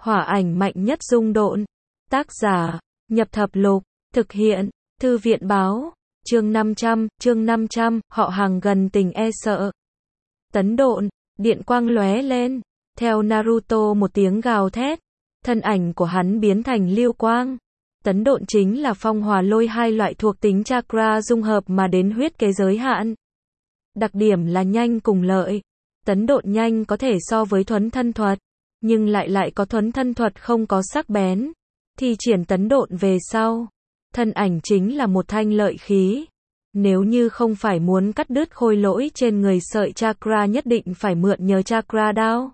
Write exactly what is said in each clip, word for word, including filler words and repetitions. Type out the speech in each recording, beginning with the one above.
Hỏa ảnh mạnh nhất dung độn. Tác giả, Nhập Thập Lục. Thực hiện, Thư viện báo. Chương năm trăm, chương năm trăm, họ hàng gần tình e sợ. Tấn độn, điện quang lóe lên. Theo Naruto một tiếng gào thét, thân ảnh của hắn biến thành lưu quang. Tấn độn chính là phong hỏa lôi, hai loại thuộc tính chakra dung hợp mà đến huyết kế giới hạn. Đặc điểm là nhanh cùng lợi. Tấn độn nhanh có thể so với thuấn thân thuật, nhưng lại lại có thuấn thân thuật không có sắc bén. Thi triển tấn độn về sau, thân ảnh chính là một thanh lợi khí. Nếu như không phải muốn cắt đứt khôi lỗi trên người sợi chakra, nhất định phải mượn nhờ chakra đao.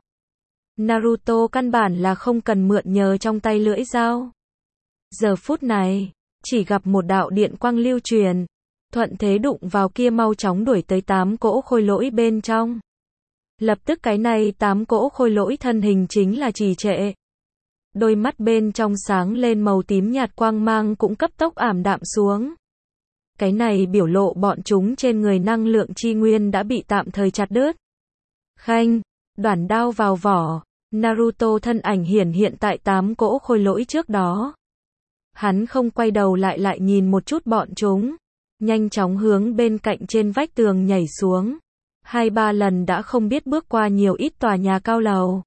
Naruto căn bản là không cần mượn nhờ trong tay lưỡi dao. Giờ phút này, chỉ gặp một đạo điện quang lưu truyền, thuận thế đụng vào kia mau chóng đuổi tới tám cỗ khôi lỗi bên trong. Lập tức cái này tám cỗ khôi lỗi thân hình chính là trì trệ. Đôi mắt bên trong sáng lên màu tím nhạt, quang mang cũng cấp tốc ảm đạm xuống. Cái này biểu lộ bọn chúng trên người năng lượng chi nguyên đã bị tạm thời chặt đứt. Khanh, đoản đao vào vỏ, Naruto thân ảnh hiển hiện tại tám cỗ khôi lỗi trước đó. Hắn không quay đầu lại lại nhìn một chút bọn chúng, nhanh chóng hướng bên cạnh trên vách tường nhảy xuống. Hai ba lần đã không biết bước qua nhiều ít tòa nhà cao lầu.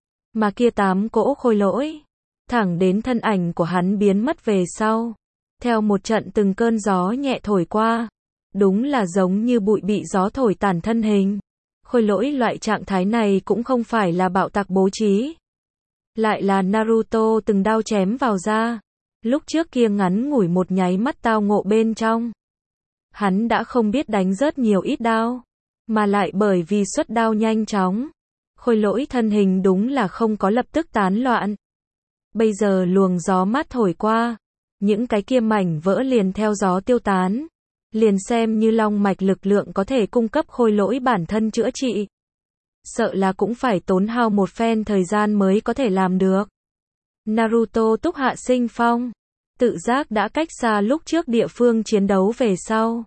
Mà kia tám cỗ khôi lỗi, thẳng đến thân ảnh của hắn biến mất về sau. Theo một trận từng cơn gió nhẹ thổi qua, đúng là giống như bụi bị gió thổi tàn thân hình. Khôi lỗi loại trạng thái này cũng không phải là bạo tạc bố trí, lại là Naruto từng đao chém vào ra. Lúc trước kia ngắn ngủi một nháy mắt tao ngộ bên trong, hắn đã không biết đánh rớt nhiều ít đao, mà lại bởi vì xuất đao nhanh chóng, khôi lỗi thân hình đúng là không có lập tức tán loạn. Bây giờ luồng gió mát thổi qua, những cái kia mảnh vỡ liền theo gió tiêu tán. Liền xem như long mạch lực lượng có thể cung cấp khôi lỗi bản thân chữa trị, sợ là cũng phải tốn hao một phen thời gian mới có thể làm được. Naruto túc hạ sinh phong, tự giác đã cách xa lúc trước địa phương chiến đấu về sau,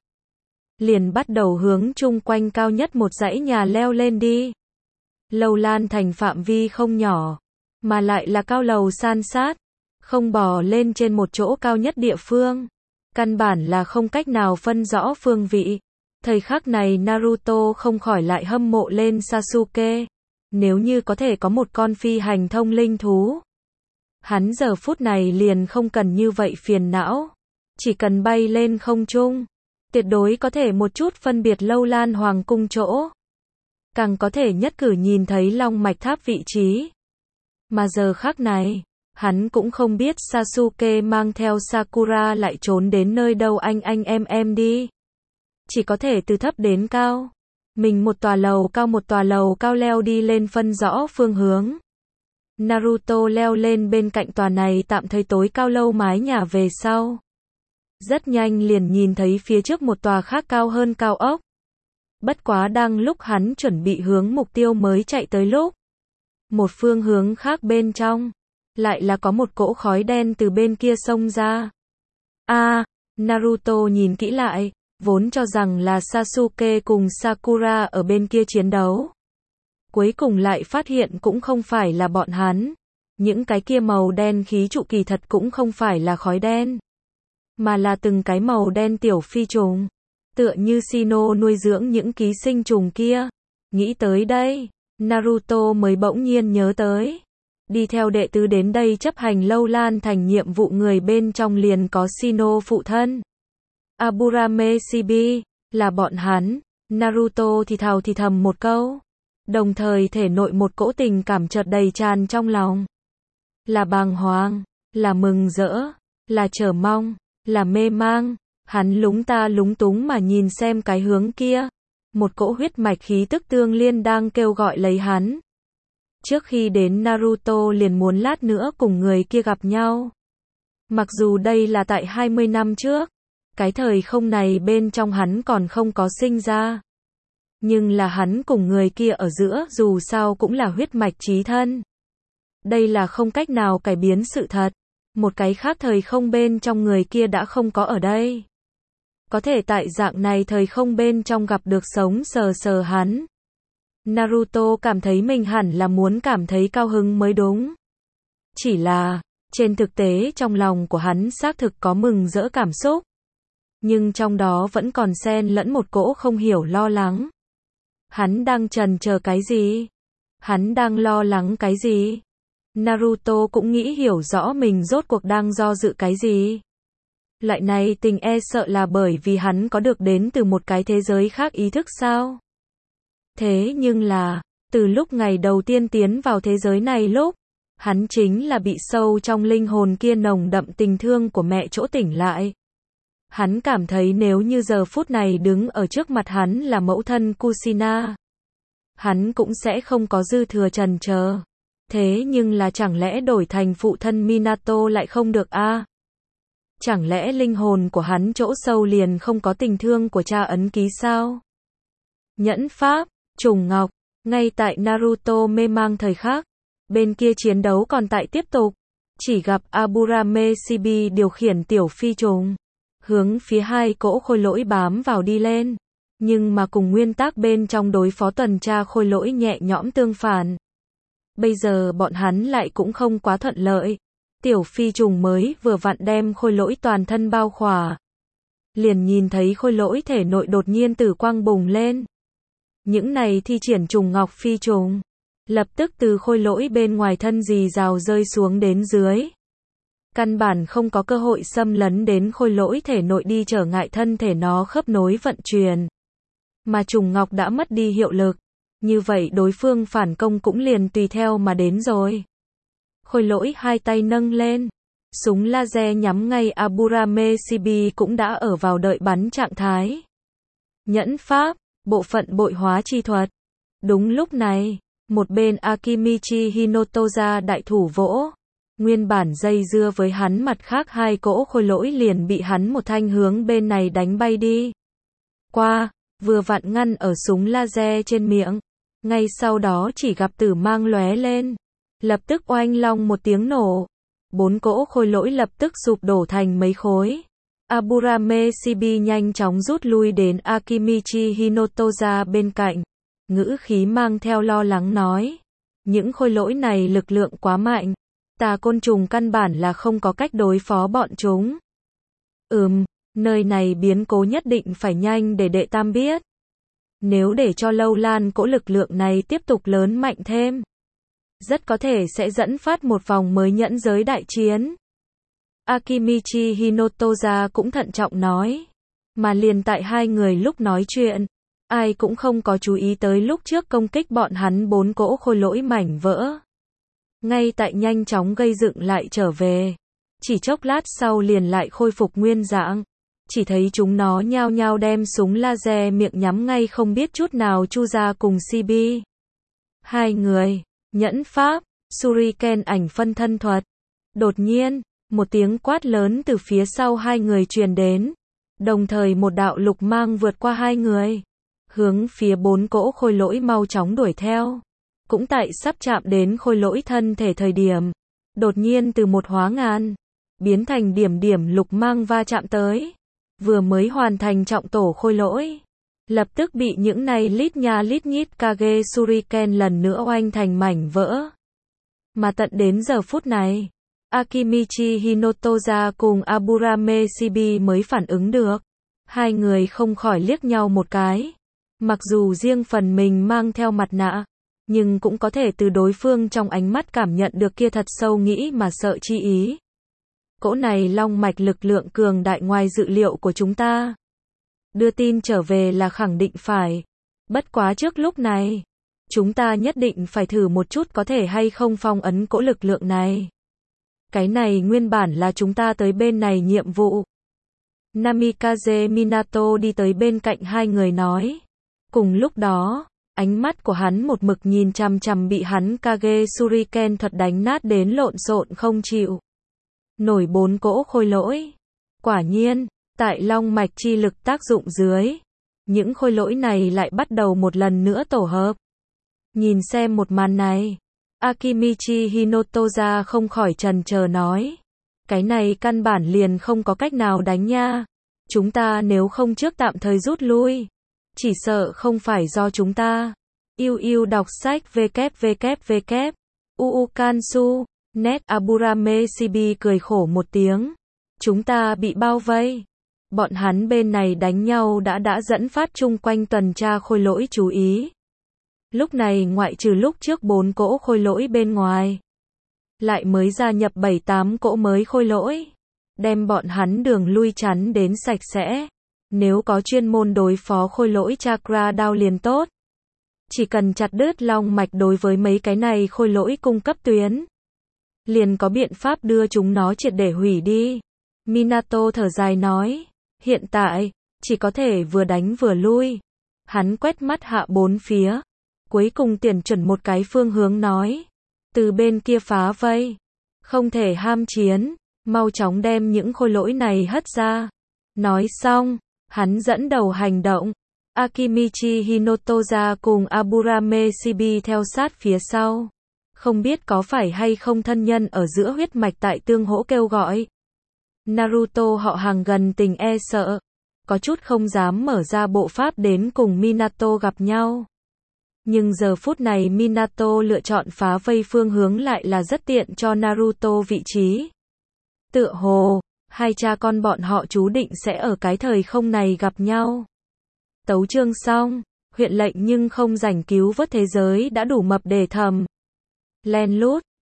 liền bắt đầu hướng chung quanh cao nhất một dãy nhà leo lên đi. Lâu lan thành phạm vi không nhỏ, mà lại là cao lầu san sát, không bò lên trên một chỗ cao nhất địa phương, căn bản là không cách nào phân rõ phương vị. Thời khắc này Naruto không khỏi lại hâm mộ lên Sasuke. Nếu như có thể có một con phi hành thông linh thú, hắn giờ phút này liền không cần như vậy phiền não, chỉ cần bay lên không trung, tuyệt đối có thể một chút phân biệt lâu lan hoàng cung chỗ, càng có thể nhất cử nhìn thấy long mạch tháp vị trí. Mà giờ khắc này, hắn cũng không biết Sasuke mang theo Sakura lại trốn đến nơi đâu anh anh em em đi. Chỉ có thể từ thấp đến cao, mình một tòa lầu cao một tòa lầu cao leo đi lên phân rõ phương hướng. Naruto leo lên bên cạnh tòa này tạm thời tối cao lâu mái nhà về sau, rất nhanh liền nhìn thấy phía trước một tòa khác cao hơn cao ốc. Bất quá đang lúc hắn chuẩn bị hướng mục tiêu mới chạy tới lúc, một phương hướng khác bên trong, lại là có một cỗ khói đen từ bên kia xông ra. A, à, Naruto nhìn kỹ lại, vốn cho rằng là Sasuke cùng Sakura ở bên kia chiến đấu. Cuối cùng lại phát hiện cũng không phải là bọn hắn. Những cái kia màu đen khí trụ kỳ thật cũng không phải là khói đen, mà là từng cái màu đen tiểu phi trùng, tựa như Shino nuôi dưỡng những ký sinh trùng kia. Nghĩ tới đây, Naruto mới bỗng nhiên nhớ tới, đi theo đệ tứ đến đây chấp hành lâu lan thành nhiệm vụ người bên trong liền có Shino phụ thân, Aburame Shibi, là bọn hắn. Naruto thì thào thì thầm một câu, đồng thời thể nội một cỗ tình cảm chợt đầy tràn trong lòng. Là bàng hoàng, là mừng rỡ, là chờ mong, là mê mang. Hắn lúng ta lúng túng mà nhìn xem cái hướng kia, một cỗ huyết mạch khí tức tương liên đang kêu gọi lấy hắn. Trước khi đến Naruto liền muốn lát nữa cùng người kia gặp nhau. Mặc dù đây là tại hai mươi năm trước, cái thời không này bên trong hắn còn không có sinh ra. Nhưng là hắn cùng người kia ở giữa dù sao cũng là huyết mạch chí thân. Đây là không cách nào cải biến sự thật. Một cái khác thời không bên trong người kia đã không có ở đây. Có thể tại dạng này thời không bên trong gặp được sống sờ sờ hắn. Naruto cảm thấy mình hẳn là muốn cảm thấy cao hứng mới đúng. Chỉ là, trên thực tế trong lòng của hắn xác thực có mừng rỡ cảm xúc. Nhưng trong đó vẫn còn xen lẫn một cỗ không hiểu lo lắng. Hắn đang chần chờ cái gì? Hắn đang lo lắng cái gì? Naruto cũng nghĩ hiểu rõ mình rốt cuộc đang do dự cái gì. Loại này tình e sợ là bởi vì hắn có được đến từ một cái thế giới khác ý thức sao? Thế nhưng là, từ lúc ngày đầu tiên tiến vào thế giới này lúc, hắn chính là bị sâu trong linh hồn kia nồng đậm tình thương của mẹ chỗ tỉnh lại. Hắn cảm thấy nếu như giờ phút này đứng ở trước mặt hắn là mẫu thân Kushina, hắn cũng sẽ không có dư thừa chần chờ. Thế nhưng là chẳng lẽ đổi thành phụ thân Minato lại không được a? À? Chẳng lẽ linh hồn của hắn chỗ sâu liền không có tình thương của cha ấn ký sao? Nhẫn pháp, trùng ngọc, ngay tại Naruto mê mang thời khắc, bên kia chiến đấu còn tại tiếp tục, chỉ gặp Aburame Chibi điều khiển tiểu phi trùng, hướng phía hai cỗ khôi lỗi bám vào đi lên, nhưng mà cùng nguyên tắc bên trong đối phó tuần tra khôi lỗi nhẹ nhõm tương phản. Bây giờ bọn hắn lại cũng không quá thuận lợi. Tiểu phi trùng mới vừa vặn đem khôi lỗi toàn thân bao khỏa. Liền nhìn thấy khôi lỗi thể nội đột nhiên tử quang bùng lên. Những này thi triển trùng ngọc phi trùng. Lập tức từ khôi lỗi bên ngoài thân rì rào rơi xuống đến dưới. Căn bản không có cơ hội xâm lấn đến khôi lỗi thể nội đi trở ngại thân thể nó khớp nối vận chuyển. Mà trùng ngọc đã mất đi hiệu lực. Như vậy đối phương phản công cũng liền tùy theo mà đến rồi. Khôi lỗi hai tay nâng lên. Súng laser nhắm ngay Aburame Chibi cũng đã ở vào đợi bắn trạng thái. Nhẫn pháp, bộ phận bội hóa chi thuật. Đúng lúc này, một bên Akimichi Hinotoza đại thủ vỗ. Nguyên bản dây dưa với hắn mặt khác hai cỗ khôi lỗi liền bị hắn một thanh hướng bên này đánh bay đi. Qua, vừa vặn ngăn ở súng laser trên miệng. Ngay sau đó chỉ gặp tử mang lóe lên. Lập tức oanh long một tiếng nổ. Bốn cỗ khôi lỗi lập tức sụp đổ thành mấy khối. Aburame Chibi nhanh chóng rút lui đến Akimichi Hinotoza bên cạnh. Ngữ khí mang theo lo lắng nói. Những khôi lỗi này lực lượng quá mạnh. Tà côn trùng căn bản là không có cách đối phó bọn chúng. Ừm, nơi này biến cố nhất định phải nhanh để đệ tam biết. Nếu để cho lâu lan cỗ lực lượng này tiếp tục lớn mạnh thêm, rất có thể sẽ dẫn phát một vòng mới nhẫn giới đại chiến. Akimichi Hinotoza cũng thận trọng nói. Mà liền tại hai người lúc nói chuyện, ai cũng không có chú ý tới lúc trước công kích bọn hắn bốn cỗ khôi lỗi mảnh vỡ. Ngay tại nhanh chóng gây dựng lại trở về. Chỉ chốc lát sau liền lại khôi phục nguyên dạng. Chỉ thấy chúng nó nhao nhao đem súng laser miệng nhắm ngay không biết chút nào chu ra cùng Chibi. Hai người, nhẫn pháp, Shuriken ảnh phân thân thuật. Đột nhiên, một tiếng quát lớn từ phía sau hai người truyền đến. Đồng thời một đạo lục mang vượt qua hai người. Hướng phía bốn cỗ khôi lỗi mau chóng đuổi theo. Cũng tại sắp chạm đến khôi lỗi thân thể thời điểm. Đột nhiên từ một hóa ngàn. Biến thành điểm điểm lục mang va chạm tới. Vừa mới hoàn thành trọng tổ khôi lỗi. Lập tức bị những này lít nha lít nhít Kage Shuriken lần nữa oanh thành mảnh vỡ. Mà tận đến giờ phút này, Akimichi Hinotoza cùng Aburame Chibi mới phản ứng được. Hai người không khỏi liếc nhau một cái. Mặc dù riêng phần mình mang theo mặt nạ, nhưng cũng có thể từ đối phương trong ánh mắt cảm nhận được kia thật sâu nghĩ mà sợ chi ý. Cỗ này long mạch lực lượng cường đại ngoài dự liệu của chúng ta. Đưa tin trở về là khẳng định phải. Bất quá trước lúc này, chúng ta nhất định phải thử một chút có thể hay không phong ấn cỗ lực lượng này. Cái này nguyên bản là chúng ta tới bên này nhiệm vụ. Namikaze Minato đi tới bên cạnh hai người nói. Cùng lúc đó, ánh mắt của hắn một mực nhìn chằm chằm bị hắn Kage Shuriken thuật đánh nát đến lộn xộn không chịu nổi bốn cỗ khôi lỗi. Quả nhiên, tại long mạch chi lực tác dụng dưới, những khôi lỗi này lại bắt đầu một lần nữa tổ hợp. Nhìn xem một màn này, Akimichi Hinotoza không khỏi chần chờ nói. Cái này căn bản liền không có cách nào đánh nha. Chúng ta nếu không trước tạm thời rút lui, chỉ sợ không phải do chúng ta. Yêu yêu đọc sách vê kép vê kép vê kép u u Kansu Nét Aburame Chibi cười khổ một tiếng. Chúng ta bị bao vây. Bọn hắn bên này đánh nhau đã đã dẫn phát chung quanh tuần tra khôi lỗi chú ý. Lúc này ngoại trừ lúc trước bốn cỗ khôi lỗi bên ngoài, lại mới gia nhập bảy tám cỗ mới khôi lỗi. Đem bọn hắn đường lui chắn đến sạch sẽ. Nếu có chuyên môn đối phó khôi lỗi chakra đao liền tốt. Chỉ cần chặt đứt long mạch đối với mấy cái này khôi lỗi cung cấp tuyến, liền có biện pháp đưa chúng nó triệt để hủy đi. Minato thở dài nói, hiện tại, chỉ có thể vừa đánh vừa lui. Hắn quét mắt hạ bốn phía, cuối cùng tuyển chuẩn một cái phương hướng nói, từ bên kia phá vây, không thể ham chiến, mau chóng đem những khôi lỗi này hất ra. Nói xong, hắn dẫn đầu hành động. Akimichi Hinotoza cùng Aburame Chibi theo sát phía sau. Không biết có phải hay không thân nhân ở giữa huyết mạch tại tương hỗ kêu gọi. Naruto họ hàng gần tình e sợ, có chút không dám mở ra bộ pháp đến cùng Minato gặp nhau. Nhưng giờ phút này Minato lựa chọn phá vây phương hướng lại là rất tiện cho Naruto vị trí. Tựa hồ, hai cha con bọn họ chú định sẽ ở cái thời không này gặp nhau. Tấu chương xong, huyện lệnh nhưng không rảnh cứu vớt thế giới đã đủ mập để thầm. Len lút.